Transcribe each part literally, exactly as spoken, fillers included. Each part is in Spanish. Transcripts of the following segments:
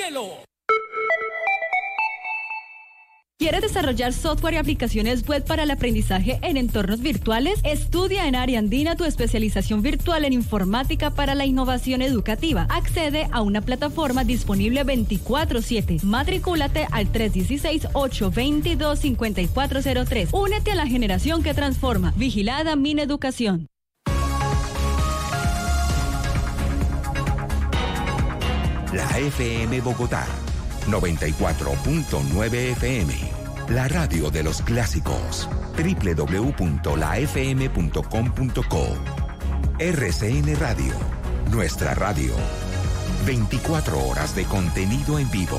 cielo. ¿Quieres desarrollar software y aplicaciones web para el aprendizaje en entornos virtuales? Estudia en Área Andina tu especialización virtual en informática para la innovación educativa. Accede a una plataforma disponible veinticuatro siete. Matricúlate al tres uno seis, ocho dos dos, cinco cuatro cero tres. Únete a la generación que transforma. Vigilada Mineducación. La F M Bogotá, noventa y cuatro punto nueve F M, la radio de los clásicos, doble u doble u doble u punto la f m punto com punto co. R C N Radio, nuestra radio, veinticuatro horas de contenido en vivo.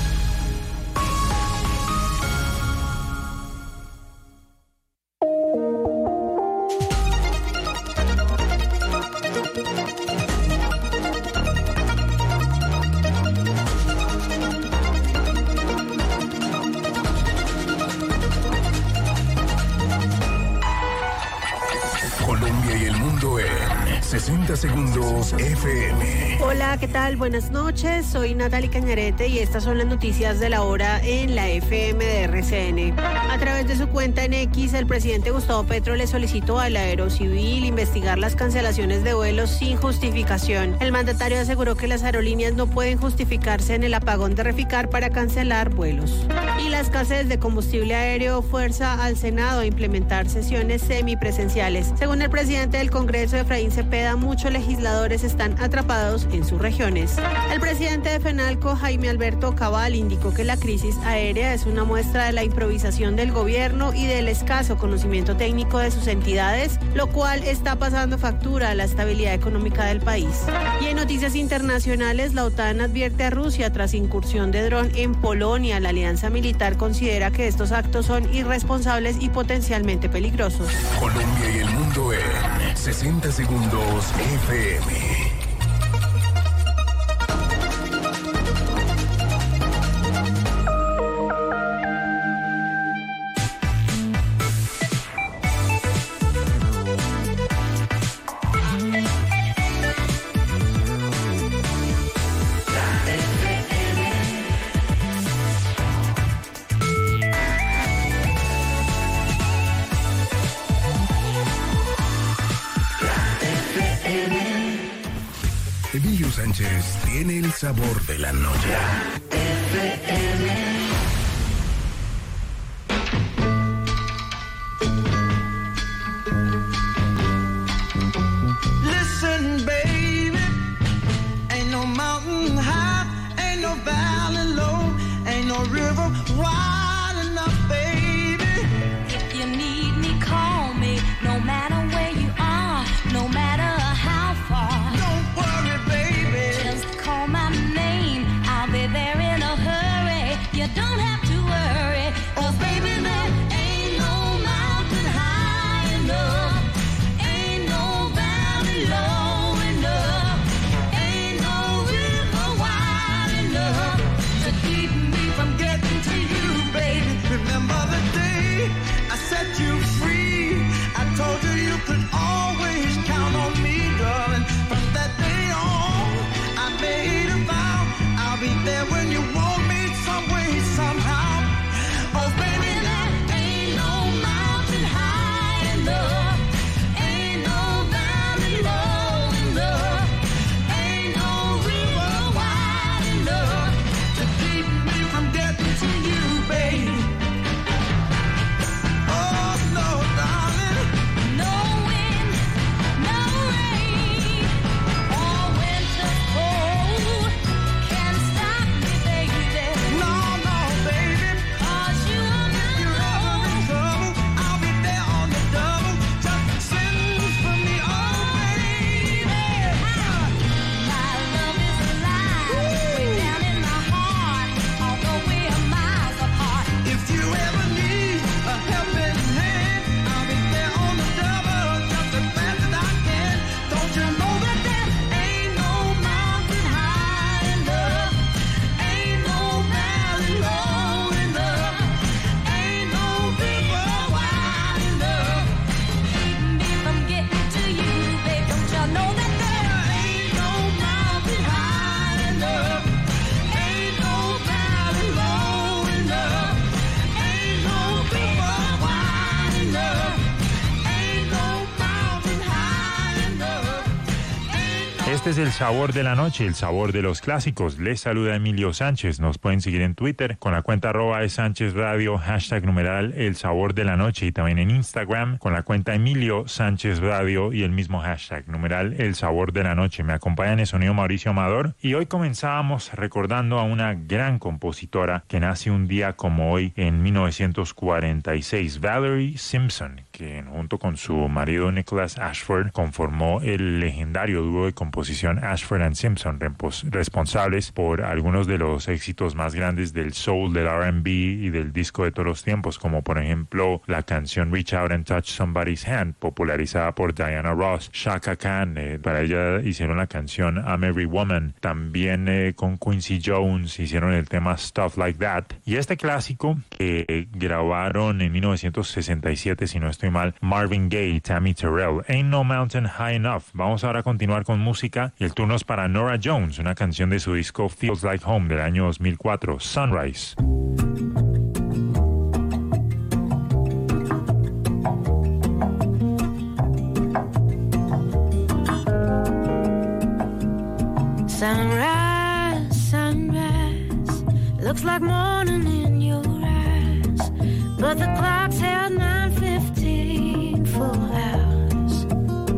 sesenta segundos F M. Hola, ¿qué tal? Buenas noches. Soy Natalie Cañarete y estas son las noticias de la hora en la F M de R C N. A través de su cuenta en X, el presidente Gustavo Petro le solicitó al Aerocivil investigar las cancelaciones de vuelos sin justificación. El mandatario aseguró que las aerolíneas no pueden justificarse en el apagón de Reficar para cancelar vuelos. Y la escasez de combustible aéreo fuerza al Senado a implementar sesiones semipresenciales. Según el presidente del Congreso, Efraín Cepeda, muchos legisladores están atrapados en sus regiones. El presidente de FENALCO, Jaime Alberto Cabal, indicó que la crisis aérea es una muestra de la improvisación del gobierno y del escaso conocimiento técnico de sus entidades, lo cual está pasando factura a la estabilidad económica del país. Y en noticias internacionales, la OTAN advierte a Rusia tras incursión de dron en Polonia. La alianza militar considera que estos actos son irresponsables y potencialmente peligrosos. Colombia y el mundo en sesenta segundos F M. Emilio Sánchez tiene el sabor de la noche. F M. Listen, baby, ain't no mountain high, ain't no valley low, ain't no river wide enough, baby. If you need me, call me, no matter where you are, no matter how far. Don't worry, baby, just call my name, I'll be there in a hurry. You don't have to worry, oh baby, there ain't no mountain high enough, ain't no valley low enough, ain't no river wide enough to keep me from getting to you. Este es el sabor de la noche, el sabor de los clásicos. Les saluda Emilio Sánchez. Nos pueden seguir en Twitter con la cuenta arroba de Sánchez Radio, hashtag numeral el sabor de la noche, y también en Instagram con la cuenta Emilio Sánchez Radio y el mismo hashtag numeral el sabor de la noche. Me acompaña en el sonido Mauricio Amador y hoy comenzábamos recordando a una gran compositora que nace un día como hoy en mil novecientos cuarenta y seis, Valerie Simpson, que junto con su marido Nicholas Ashford conformó el legendario dúo de composición Ashford and Simpson, responsables por algunos de los éxitos más grandes del soul, del R and B y del disco de todos los tiempos, como por ejemplo la canción Reach Out and Touch Somebody's Hand, popularizada por Diana Ross. Chaka Khan, eh, para ella hicieron la canción I'm Every Woman. También eh, con Quincy Jones hicieron el tema Stuff Like That. Y este clásico que eh, grabaron en mil novecientos sesenta y siete, si no estoy mal, Marvin Gaye y Tammy Terrell, Ain't No Mountain High Enough. Vamos ahora a continuar con música y el turno es para Norah Jones, una canción de su disco Feels Like Home del año dos mil cuatro, Sunrise. Sunrise, sunrise, looks like morning in your eyes, but the clock's held nine fifteen full hours.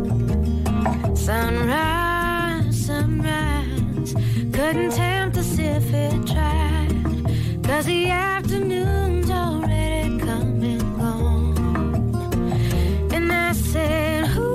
Sunrise, sunrise, couldn't tempt us if it tried, 'cause the afternoon's already come and gone. And I said, ooh,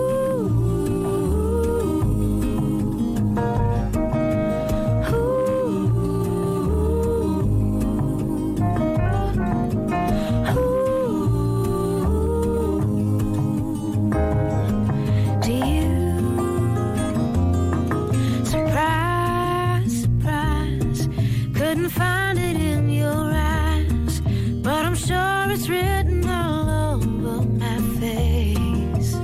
find it in your eyes, but I'm sure it's written all over my face.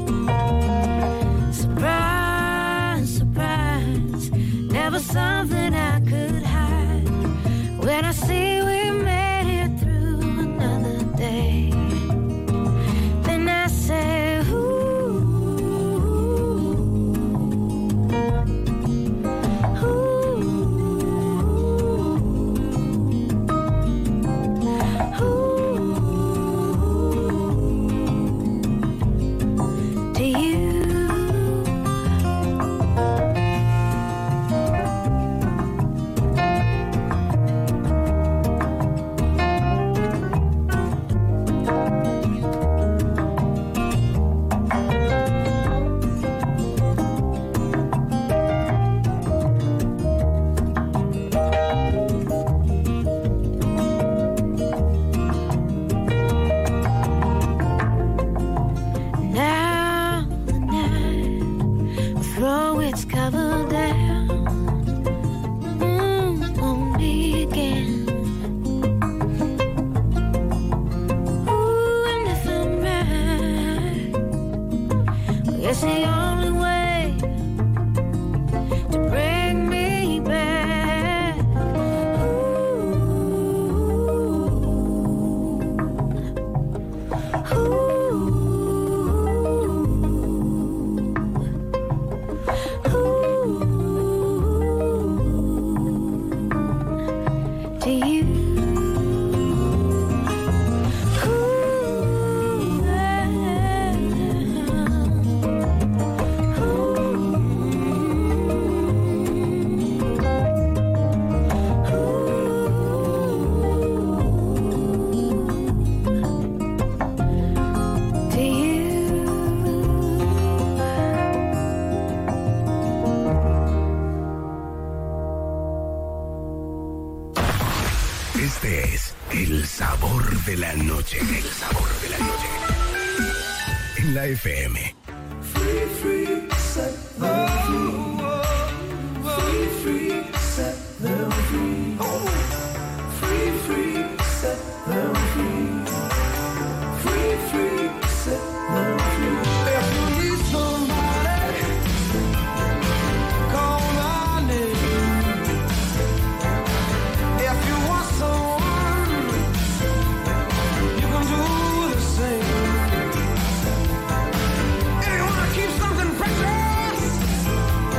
Surprise, surprise, never something I could hide. When I see we made it through another day, then I say, ooh, ooh. Este es el sabor de la noche. El sabor de la noche. En la F M. Free, free, set them free. Free, free, set them free. Free, free, set them free. Free, free, set them free. If you need somebody, call my name. If you want someone, you can do the same. If you want to keep something precious,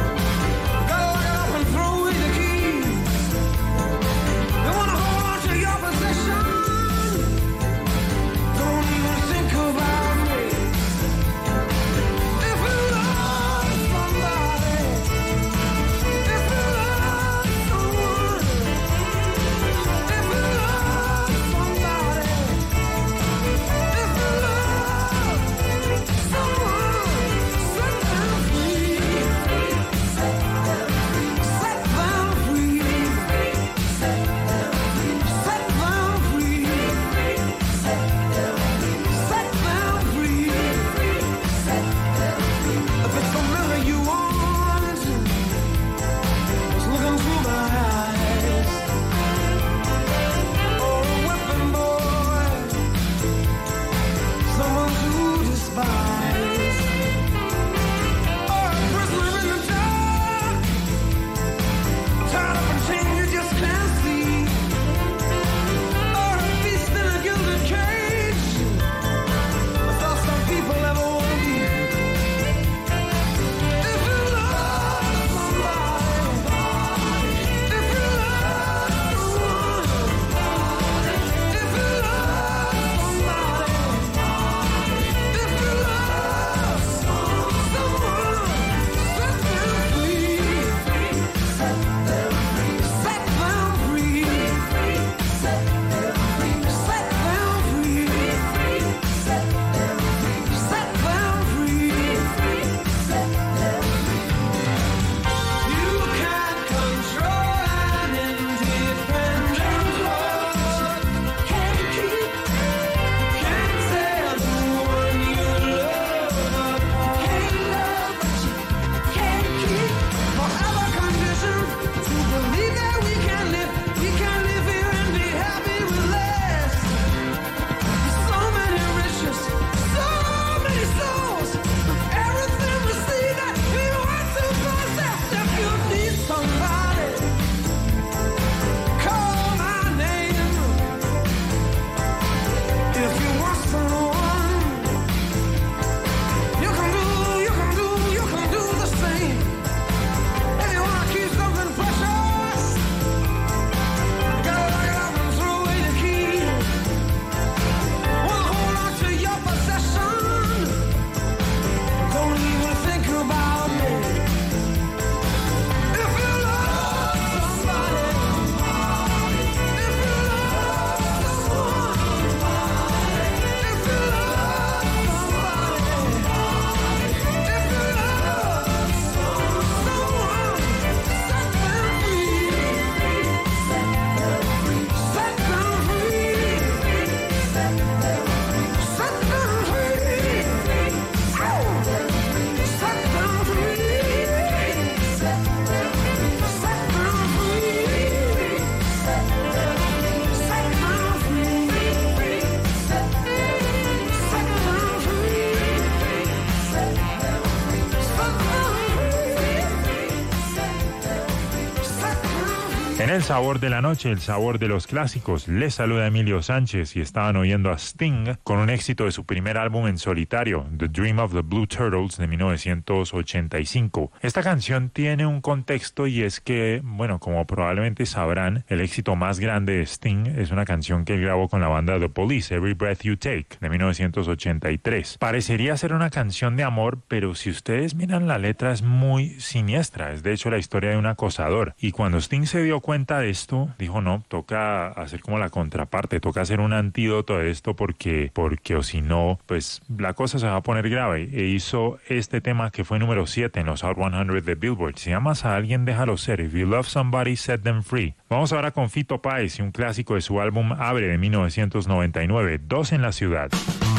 En el sabor de la noche, el sabor de los clásicos, les saluda Emilio Sánchez y estaban oyendo a Sting con un éxito de su primer álbum en solitario, The Dream of the Blue Turtles de mil novecientos ochenta y cinco. Esta canción tiene un contexto y es que, bueno, como probablemente sabrán, el éxito más grande de Sting es una canción que él grabó con la banda The Police, Every Breath You Take, de mil novecientos ochenta y tres. Parecería ser una canción de amor, pero si ustedes miran la letra es muy siniestra, es de hecho la historia de un acosador. Y cuando Sting se dio cuenta de esto, dijo no, toca hacer como la contraparte, toca hacer un antídoto de esto porque, porque o si no, pues la cosa se va a poner grave. E hizo este tema que fue número siete en los Hot cien de Billboard. Si amas a alguien, déjalo ser. If you love somebody, set them free. Vamos ahora con Fito Páez y un clásico de su álbum Abre de mil novecientos noventa y nueve, Dos en la ciudad.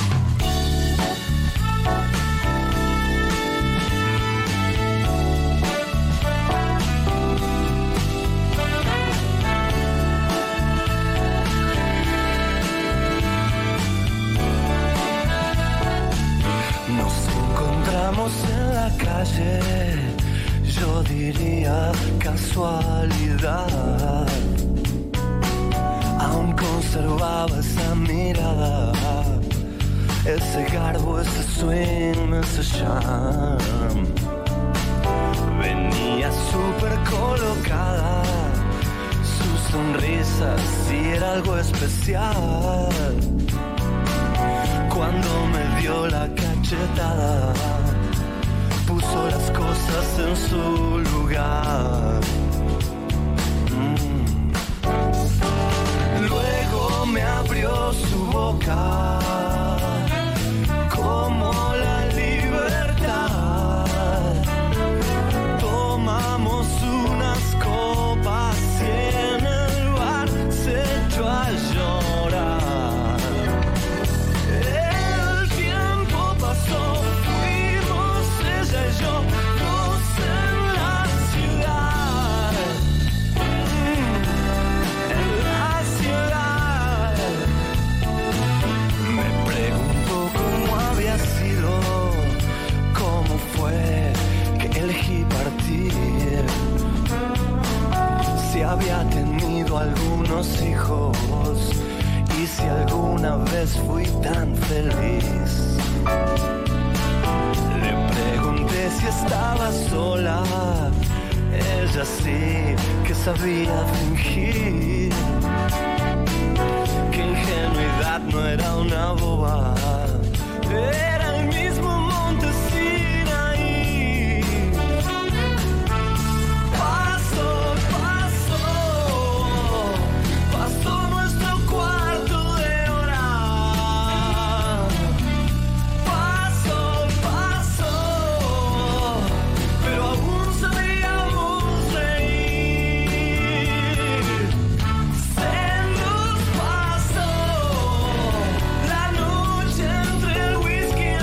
En la calle, yo diría casualidad. Aún conservaba esa mirada, ese garbo, ese swing, ese charm. Venía súper colocada, su sonrisa sí era algo especial. Cuando me dio la cachetada, puso las cosas en su lugar. Mm. Luego me abrió su boca como la libertad. Tomamos unas copas y en el bar se echó a llorar. El tiempo pasó, yo, dos en la ciudad, en la ciudad. Me preguntó cómo había sido, cómo fue que elegí partir, si había tenido algunos hijos y si alguna vez fui tan feliz. Si estaba sola, ella sí que sabía fingir, que ingenuidad no era una boba, era el mismo monte Sinaí. Pasó, pasó, pasó nuestro cuarto de hora. Pasó, pasó, pero aún sabíamos reír. Se nos pasó la noche entre el whisky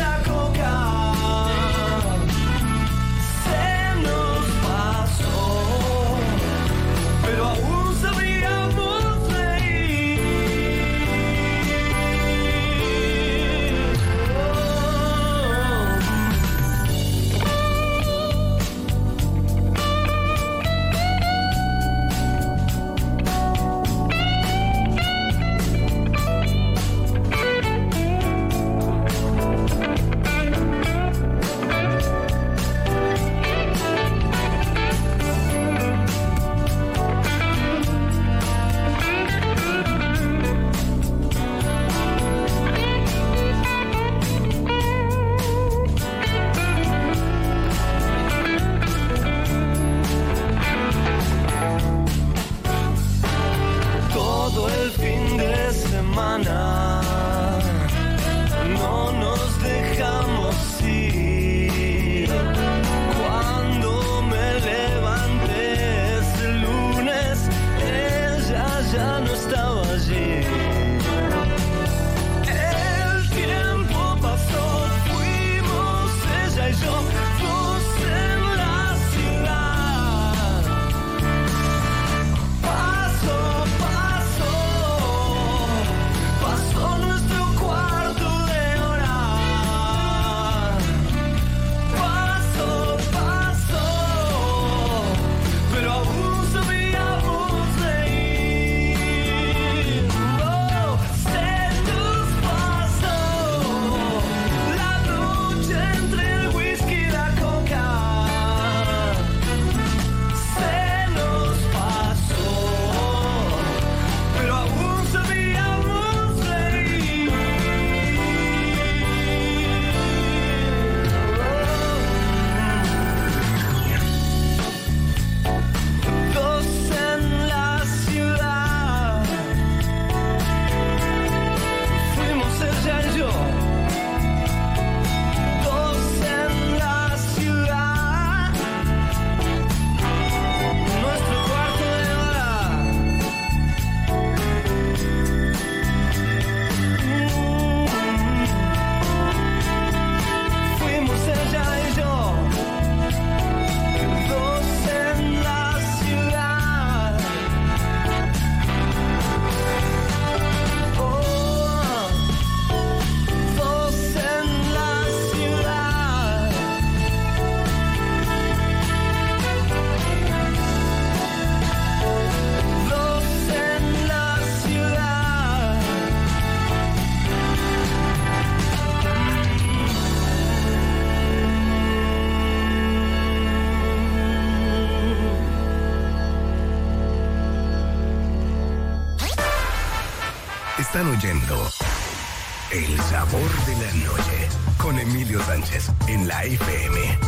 Están oyendo El Sabor de la Noche con Emilio Sánchez en la F M.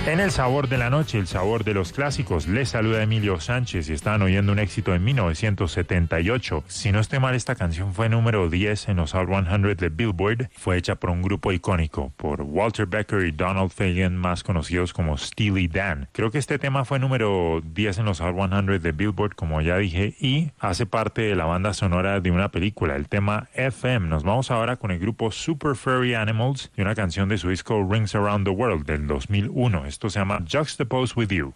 En el sabor de la noche, el sabor de los clásicos, les saluda Emilio Sánchez y estaban oyendo un éxito en mil novecientos setenta y ocho. Si no estoy mal, esta canción fue número diez en los Hot cien de Billboard. Fue hecha por un grupo icónico, por Walter Becker y Donald Fagen, más conocidos como Steely Dan. Creo que este tema fue número diez en los Hot cien de Billboard, como ya dije, y hace parte de la banda sonora de una película, el tema F M. Nos vamos ahora con el grupo Super Furry Animals y una canción de su disco Rings Around the World del dos mil uno. Esto se llama Juxtaposed with You.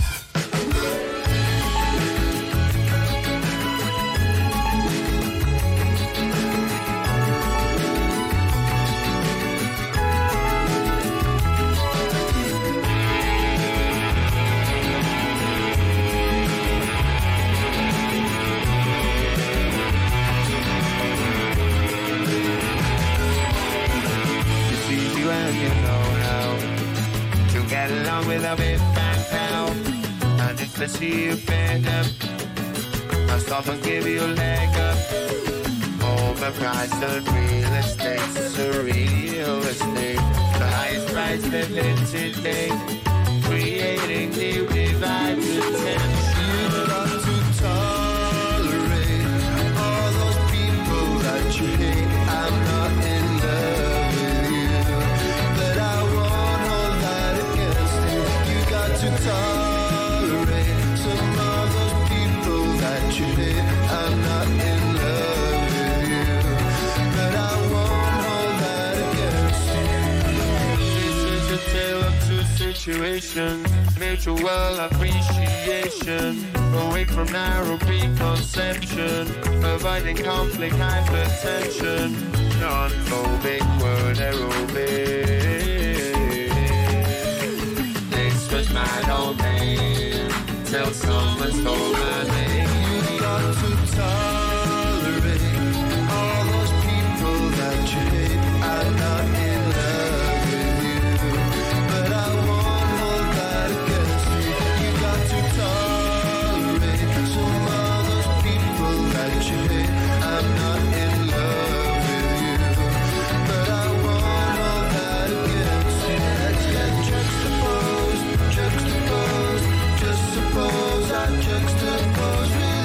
I see you bend up, I'll stop and give you a leg up. Overpriced on real estate, surreal estate. The highest price living today, creating new divides and tension. You've got to tolerate all those people that you hate. I'm not in love with you, but I won't hold that against you. You got to tolerate I'm not in love with you, but I won't hold that against you. This is a tale of two situations, mutual appreciation, away from narrow preconception, avoiding conflict, hypertension, non-phobic word aerobic. This was my domain, till someone stole my name. To tolerate all those people that you hate. I'm not in love with you, but I won't hold that against you. You got to tolerate some of those people that you hate. I'm not in love with you, but I won't hold that against you. Let's get juxtaposed, juxtaposed. Just suppose I juxtapose with you.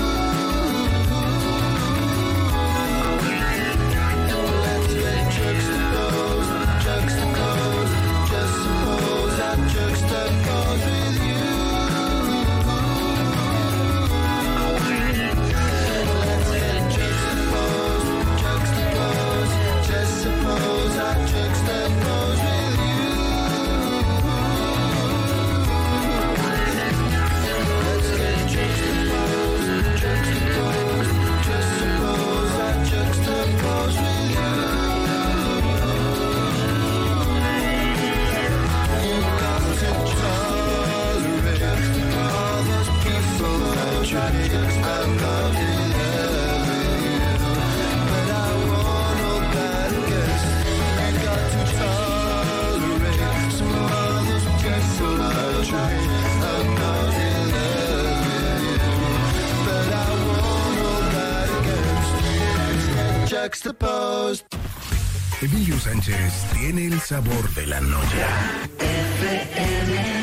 Juxtaposed. Emilio Sánchez tiene el sabor de la noche. F M.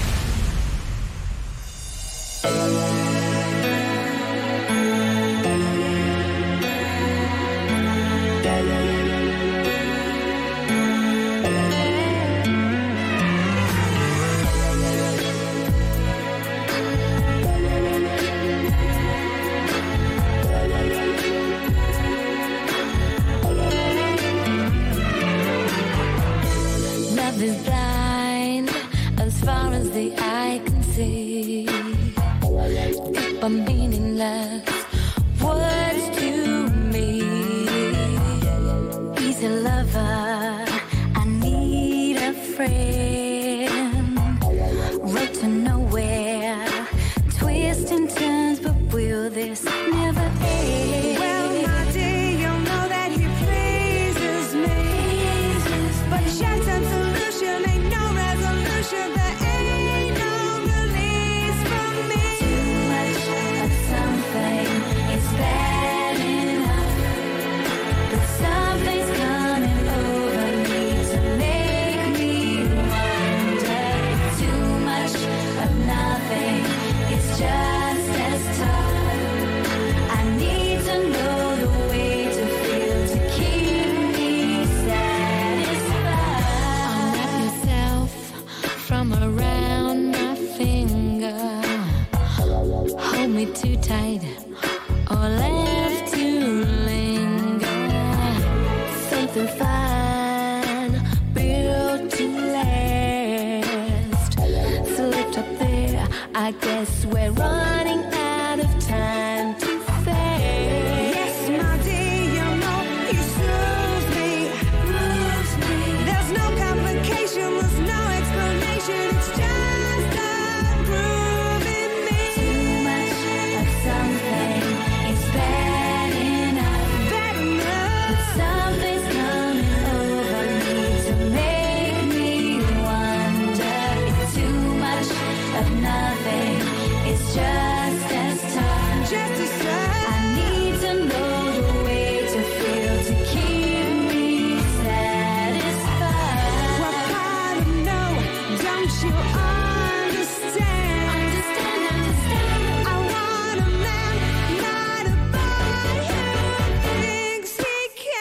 Is blind as far as the eye can see. Deep and meaningless words to me. He's a lover, I need a friend. Right to nowhere, twists and turns, but will this never end? Well, my dear, you'll know that he pleases me, but chance and solution ain't no resolution. There ain't no release from me. Too much of something is bad enough, but something's coming over me to make me want I guess we're running out of time to fail. Yes, my dear, you know you snooze me. There's no complication, there's no explanation. It's just a groove in me. Too much of something is bad enough. Bad enough. But something's coming over me to make me wonder if too much of nothing is just as tough. Just as tough. I need to know the way to feel to keep me satisfied. What part of no don't you understand? Understand, understand. I want a man, not a boy who thinks he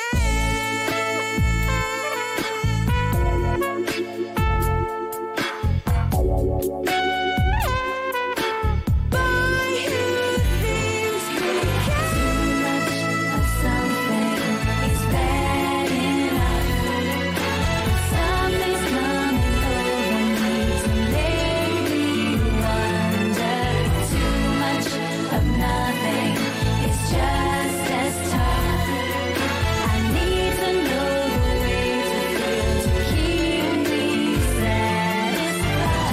can. Boy who thinks he can. Too much of something is bad enough. Something's coming over me to make me wonder. Too much of nothing is just as tough. I need to know the way to feel to keep me satisfied.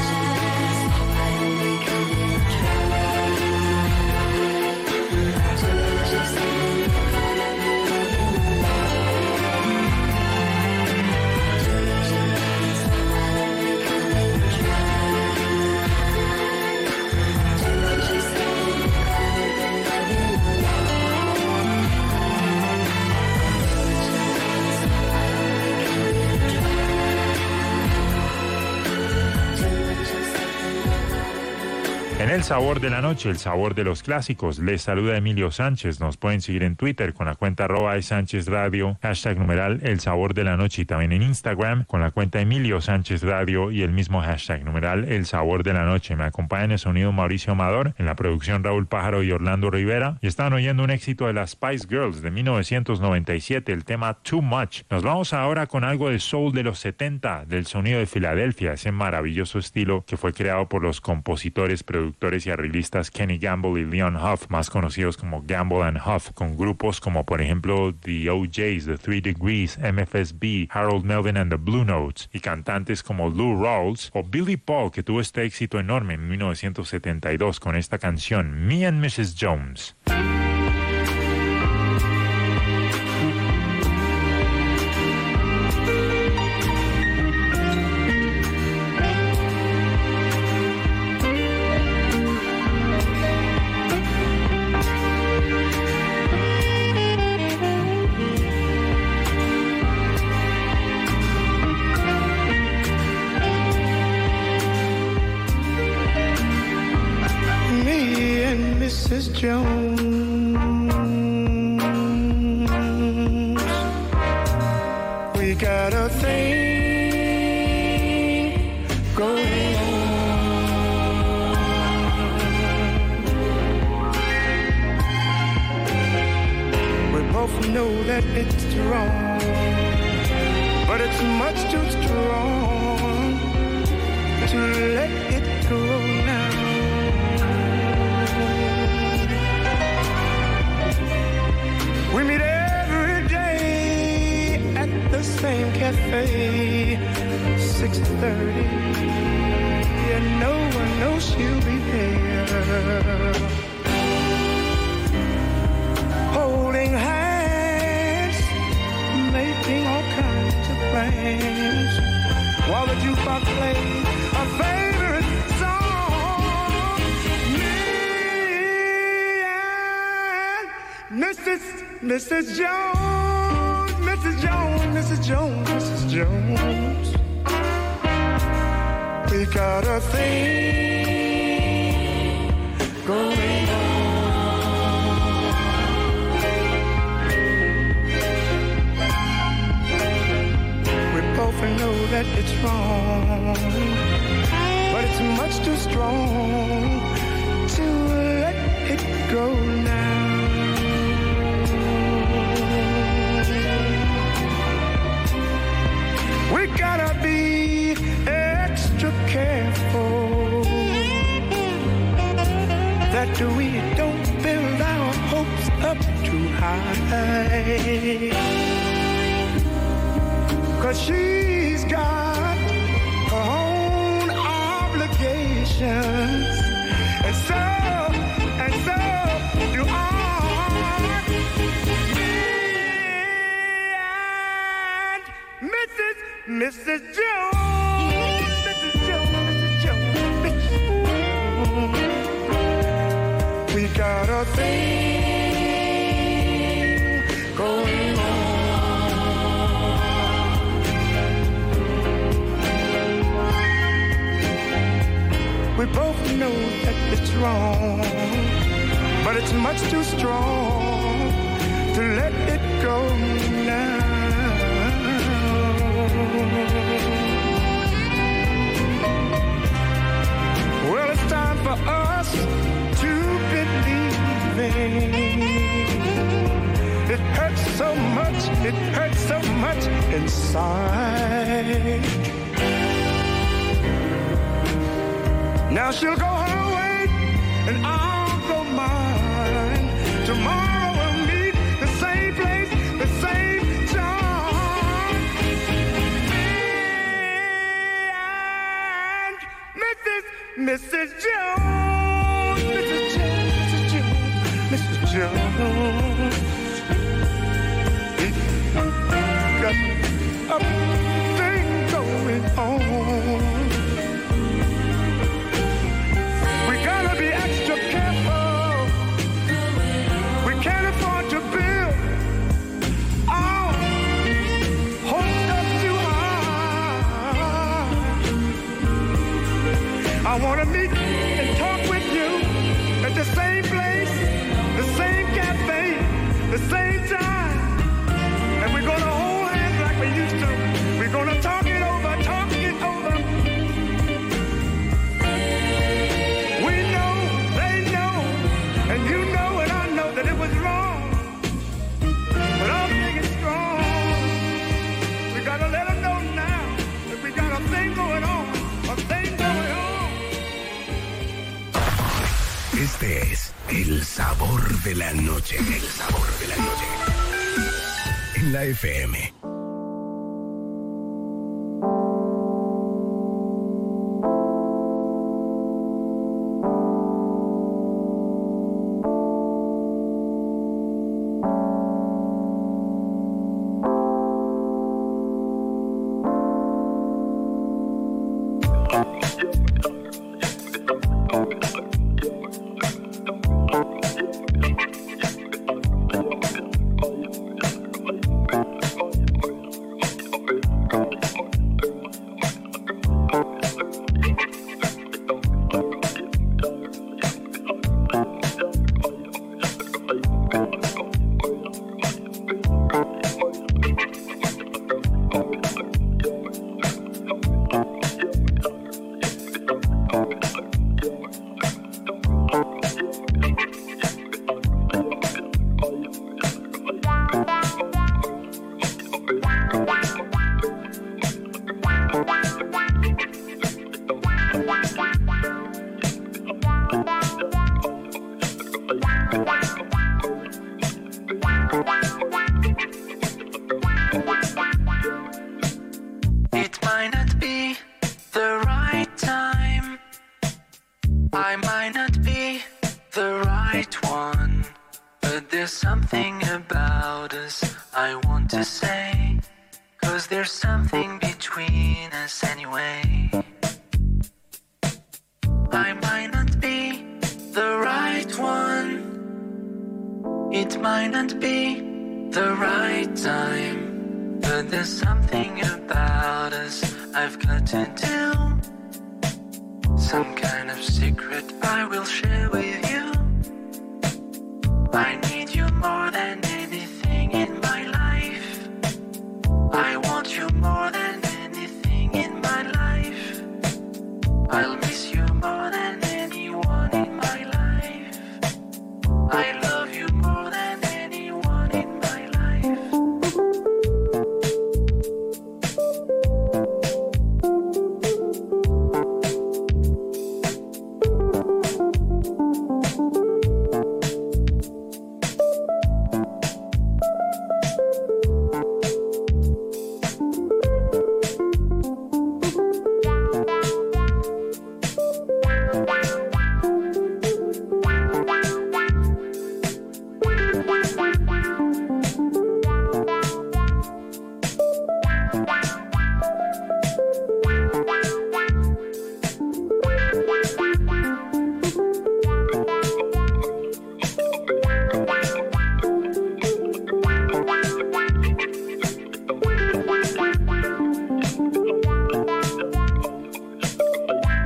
En El Sabor de la Noche, el sabor de los clásicos, les saluda Emilio Sánchez. Nos pueden seguir en Twitter con la cuenta arroba Sánchez Radio, hashtag numeral El Sabor de la Noche, y también en Instagram con la cuenta Emilio Sánchez Radio y el mismo hashtag numeral El Sabor de la Noche. Me acompaña en el sonido Mauricio Amador, en la producción Raúl Pájaro y Orlando Rivera, y están oyendo un éxito de las Spice Girls de mil novecientos noventa y siete, el tema Too Much. Nos vamos ahora con algo de soul de los setenta, del sonido de Filadelfia, ese maravilloso estilo que fue creado por los compositores, productores y arreglistas Kenny Gamble y Leon Huff, más conocidos como Gamble and Huff, con grupos como por ejemplo The O Js, The Three Degrees, M F S B, Harold Melvin and the Blue Notes, y cantantes como Lou Rawls o Billy Paul, que tuvo este éxito enorme en mil novecientos setenta y dos con esta canción Me and missus Jones. Me and missus Jones, we got a thing going on. We both know that it's wrong, but it's much too strong to let it go now. We meet every day at the same cafe, six thirty, and no one knows she'll be there. Holding hands, making all kinds of plans, while the jukebox plays a favorite song. Me and missus missus Jones, missus Jones, missus Jones, missus Jones, we got a thing going on. We both know that it's wrong, but it's much too strong to let it go now. We gotta be extra careful we don't build our hopes up too high. 'Cause she's got her own obligations, and so, and so do I. Me and Missus Missus Jones, Missus Jones, Missus Jones, Missus Jones. We got a thing going on. We both know that it's wrong, but it's much too strong to let it go now. Well, it's time for us to believe in. It hurts so much, it hurts so much inside. Now she'll go her way and I'll go mine. Tomorrow we'll meet the same place, the same time. And Missus Missus Jones, Missus Jones, Missus Jones, Missus Jones. We got a thing going on. Gotta be extra careful. We can't afford to build our hopes up too high. I wanna meet and talk with you at the same place, the same cafe, the same time. And we're gonna hold hands like we used to. We're gonna talk it over, talk it over. And you know and I know that it was wrong, but I'm thinking strong. We gotta let them know now that we got a thing going on, a thing going on. Este es el sabor de la noche, el sabor de la noche. En la F M.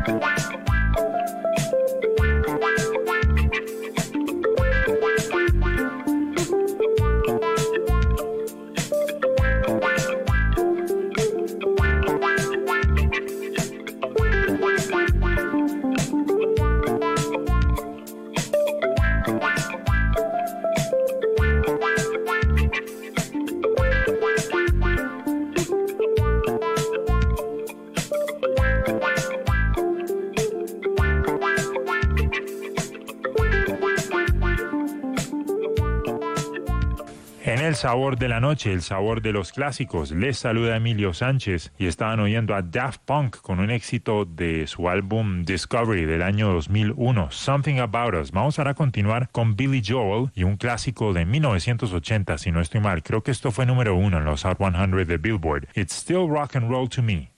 En el sabor de la noche, el sabor de los clásicos, les saluda Emilio Sánchez y estaban oyendo a Daft Punk con un éxito de su álbum Discovery del año dos mil uno, Something About Us. Vamos ahora a continuar con Billy Joel y un clásico de mil novecientos ochenta, si no estoy mal. Creo que esto fue número uno en los Hot cien de Billboard. It's Still Rock and Roll to Me.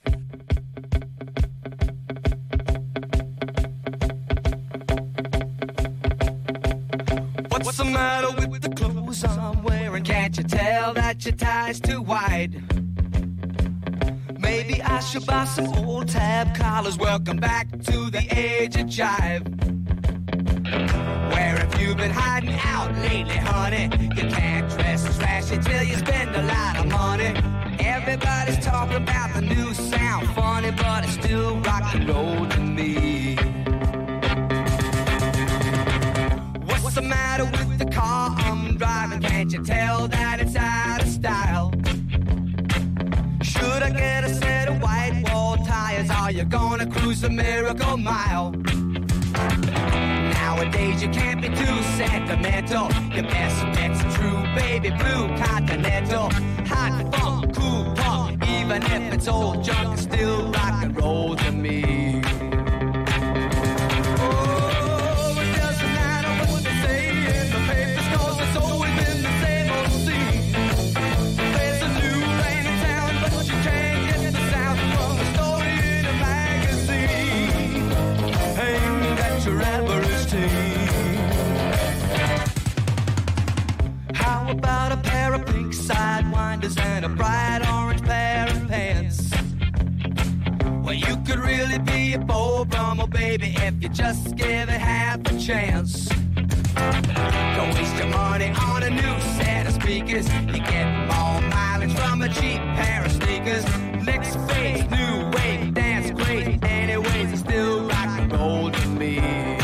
What's the matter with the clothes I'm wearing? Can't you tell that your tie's too wide? Maybe I should buy some old tab collars. Welcome back to the age of jive. Where have you been hiding out lately, honey? You can't dress trashy till you spend a lot of money. Everybody's talking about the new sound, funny, but it's still rock and roll to me. What's the matter with the car I'm driving? Can't you tell that it's out of style? Should I get a set of white wall tires? Are you gonna cruise a miracle mile? Nowadays you can't be too sentimental. Your best bet's a true baby blue Continental. Hot funk, cool punk, even if it's old junk, it's still rock and roll to me. How about a pair of pink sidewinders and a bright orange pair of pants? Well, you could really be a Bo Brummel, baby, if you just give it half a chance. Don't waste your money on a new set of speakers. You get more mileage from a cheap pair of sneakers. Next phase, new wave, dance great. Anyways, it's still rock and roll to me.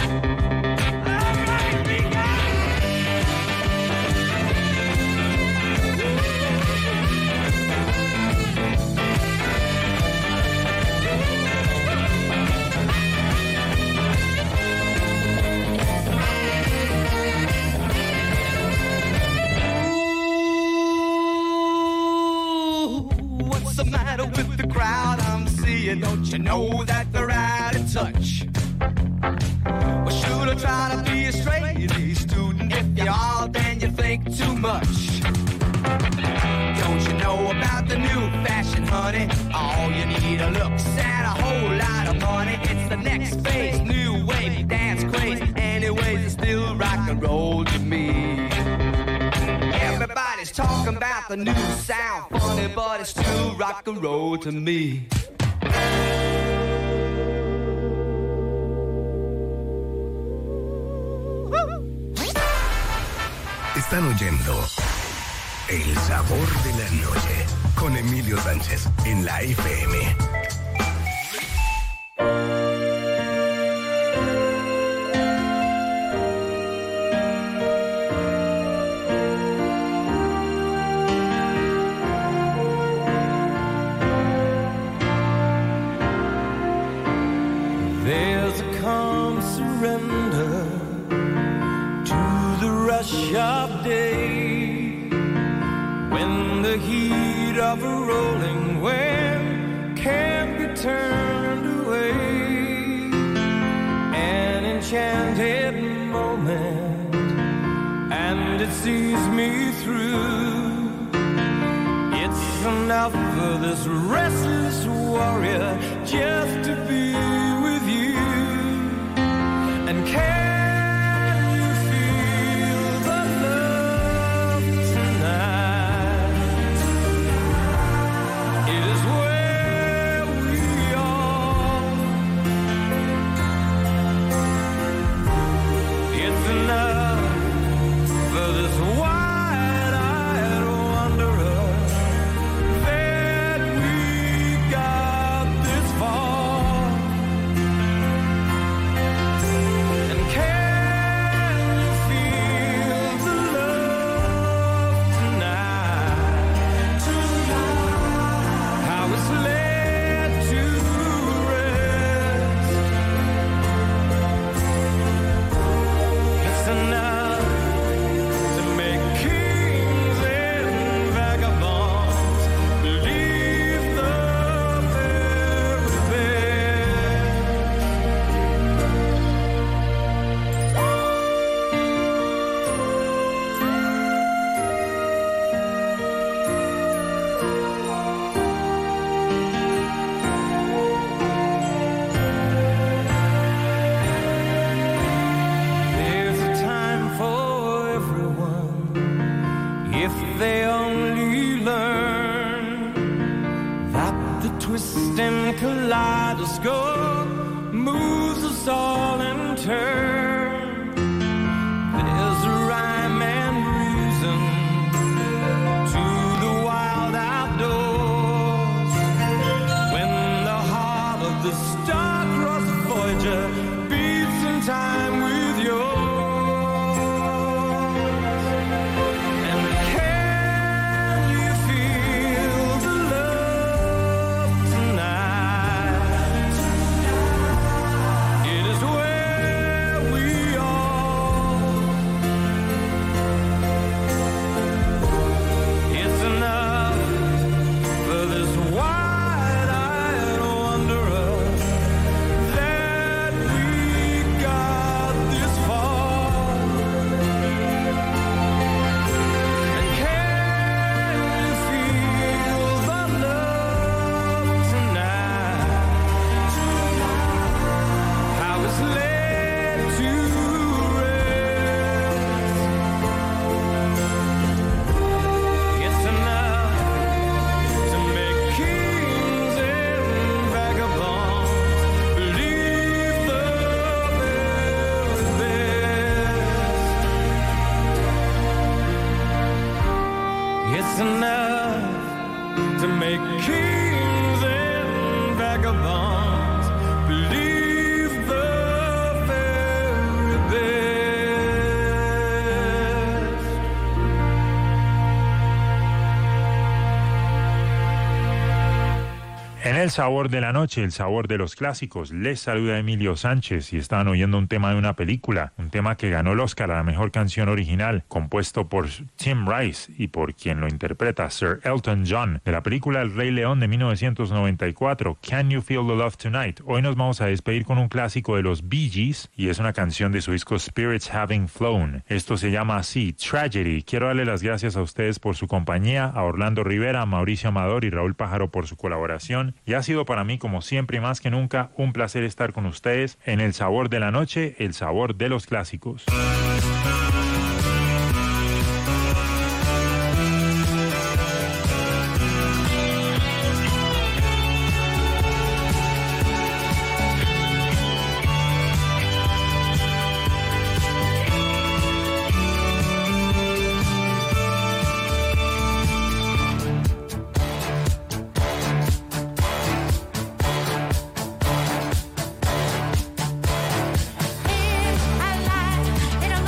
What's the matter with the crowd I'm seeing? Don't you know that they're out of touch? Well, should I try to be a straight A student? If you are, then you think too much. Don't you know about the new fashion, honey? All you need are looks and a whole lot of money. It's the next phase, new wave, dance craze. Anyways, it's still rock and roll to me. Everybody's talking about the new sound, funny, but it's still rock and roll to me. Están oyendo El Sabor de la Noche con Emilio Sánchez en la F M. There's a calm surrender to the rush of day, when the heat of a rolling wave can't be turned away. An enchanted moment, and it sees me through. It's enough for this restless warrior just to be with you. And can you feel the love tonight? It is where we are. twisting kaleidoscope moves us all in turn. There's a rhyme and reason to the wild outdoors. When the heart of the star-crossed Voyager beats in time with yours. El sabor de la noche, el sabor de los clásicos. Les saluda Emilio Sánchez y estaban oyendo un tema de una película, un tema que ganó el Oscar a la mejor canción original, compuesto por Tim Rice y por quien lo interpreta, Sir Elton John, de la película El Rey León de mil novecientos noventa y cuatro, Can You Feel the Love Tonight. Hoy nos vamos a despedir con un clásico de los Bee Gees y es una canción de su disco Spirits Having Flown. Esto se llama así, Tragedy. Quiero darle las gracias a ustedes por su compañía, a Orlando Rivera, a Mauricio Amador y Raúl Pájaro por su colaboración. Y ha sido para mí, como siempre y más que nunca, un placer estar con ustedes en El Sabor de la Noche, el sabor de los clásicos. In a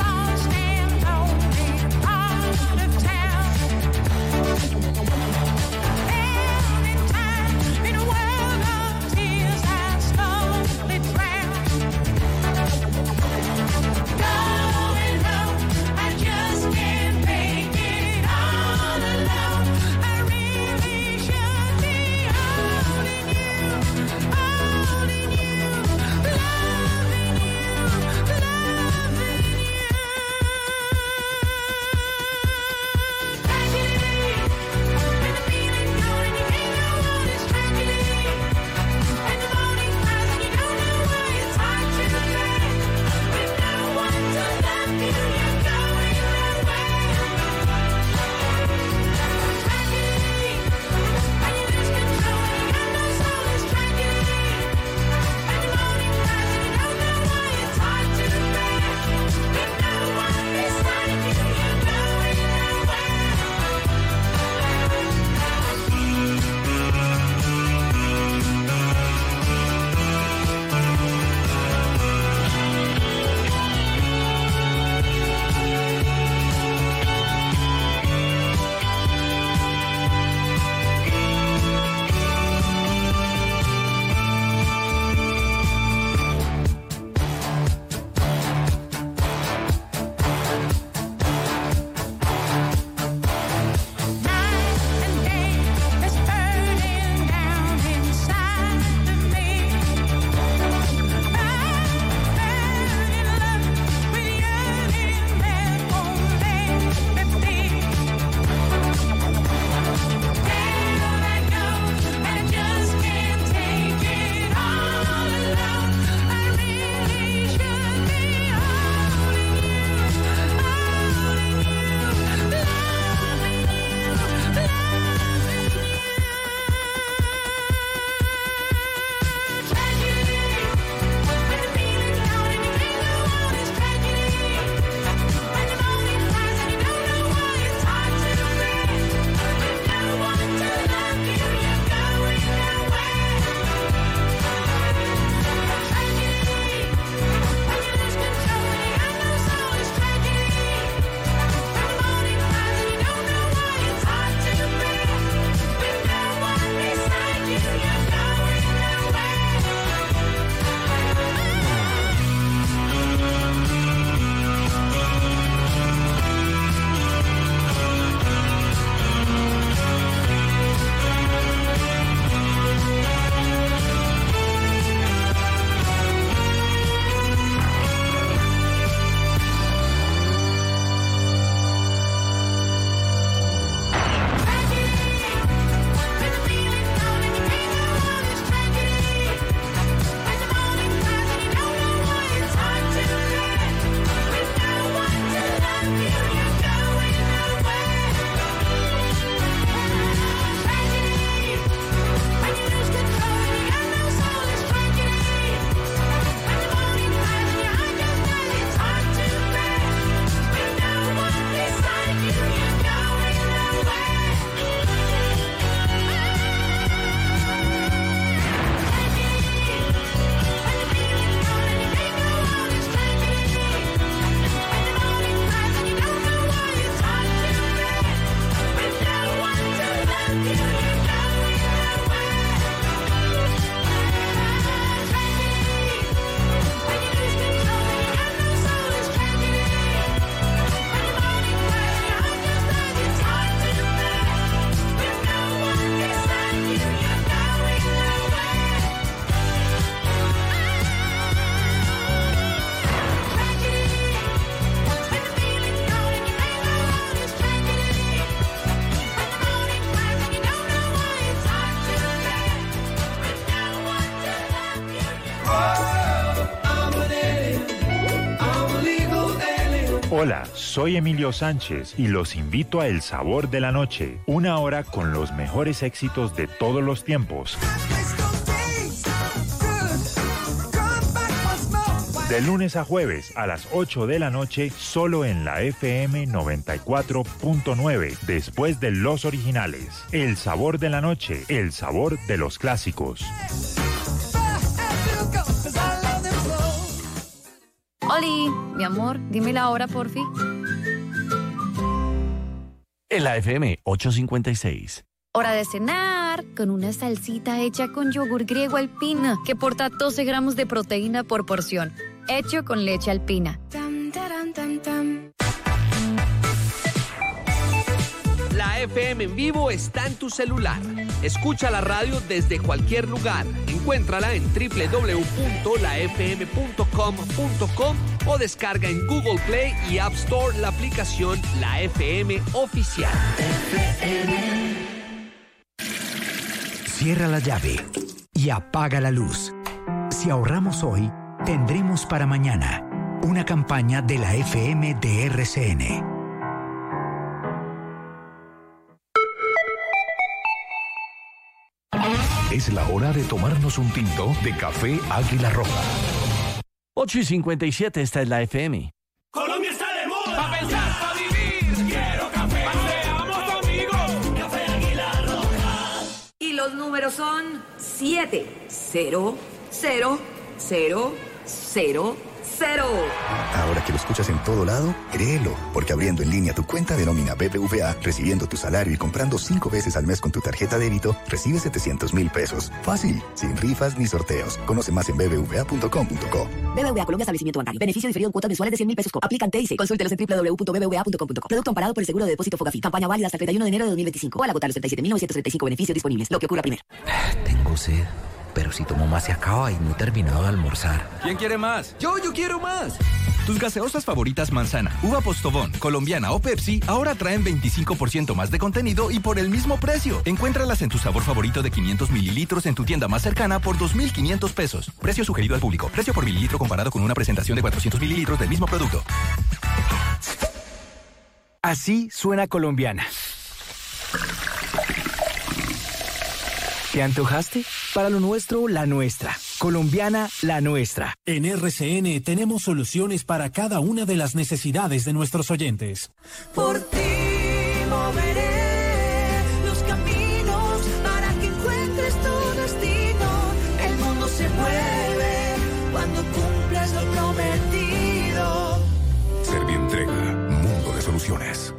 Hola, soy Emilio Sánchez y los invito a El Sabor de la Noche, una hora con los mejores éxitos de todos los tiempos. De lunes a jueves a las ocho de la noche, solo en la F M noventa y cuatro punto nueve, después de los originales. El Sabor de la Noche, el sabor de los clásicos. Oli, mi amor, dime la hora, porfi. En la F M ochocientos cincuenta y seis. Hora de cenar, con una salsita hecha con yogur griego alpina, que porta doce gramos de proteína por porción, hecho con leche alpina. Tam, taram, tam, tam. La F M en vivo está en tu celular. Escucha la radio desde cualquier lugar. Encuéntrala en doble u doble u doble u punto la f m punto com punto com o descarga en Google Play y App Store la aplicación La F M Oficial. Cierra la llave y apaga la luz. Si ahorramos hoy, tendremos para mañana. Una campaña de la F M de R C N. Es la hora de tomarnos un tinto de café Águila Roja. ocho y cincuenta y siete, esta es la F M. Colombia está de moda. Pa' pensar, pa' vivir. Quiero café. Seamos amigos. Café Águila Roja. Y los números son siete cero cero cero cero cero. Ahora que lo escuchas en todo lado, créelo, porque abriendo en línea tu cuenta de nómina B B V A, recibiendo tu salario y comprando cinco veces al mes con tu tarjeta débito, recibes setecientos mil pesos. Fácil, sin rifas ni sorteos. Conoce más en b b v a punto com punto co. B B V A Colombia Establecimiento Bancario. Beneficio diferido en cuotas mensuales de cien mil pesos. Aplican T I C. Consúltelos en doble u doble u doble u punto b b v a punto com punto co. Producto amparado por el seguro de depósito Fogafi. Campaña válida hasta el treinta y uno de enero de dos mil veinticinco. O al agotar los treinta y siete mil novecientos treinta y cinco beneficios disponibles. Lo que ocurra primero. Tengo sed, pero si tomo más se acaba y no he terminado de almorzar. ¿Quién quiere más? Yo, yo quiero más. Tus gaseosas favoritas Manzana, Uva Postobón, Colombiana o Pepsi ahora traen veinticinco por ciento más de contenido y por el mismo precio. Encuéntralas en tu sabor favorito de quinientos mililitros en tu tienda más cercana por dos mil quinientos pesos. Precio sugerido al público. Precio por mililitro comparado con una presentación de cuatrocientos mililitros del mismo producto. Así suena Colombiana. ¿Te antojaste? Para lo nuestro, la nuestra. Colombiana, la nuestra. En R C N tenemos soluciones para cada una de las necesidades de nuestros oyentes. Por ti moveré los caminos para que encuentres tu destino. El mundo se mueve cuando cumples lo prometido. Servientrega, mundo de soluciones.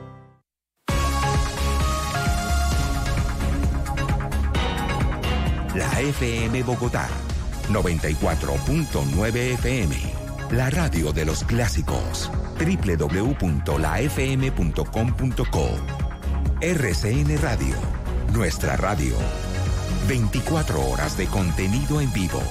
La F M Bogotá, noventa y cuatro punto nueve F M. La radio de los clásicos. doble u doble u doble u punto la f m punto com punto co. R C N Radio. Nuestra radio. veinticuatro horas de contenido en vivo.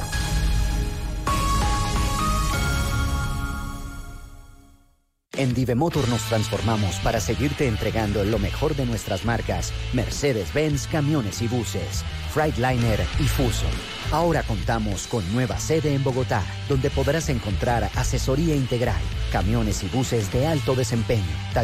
En Divemotor nos transformamos para seguirte entregando lo mejor de nuestras marcas Mercedes-Benz, camiones y buses, Freightliner y Fuso. Ahora contamos con nueva sede en Bogotá, donde podrás encontrar asesoría integral, camiones y buses de alto desempeño,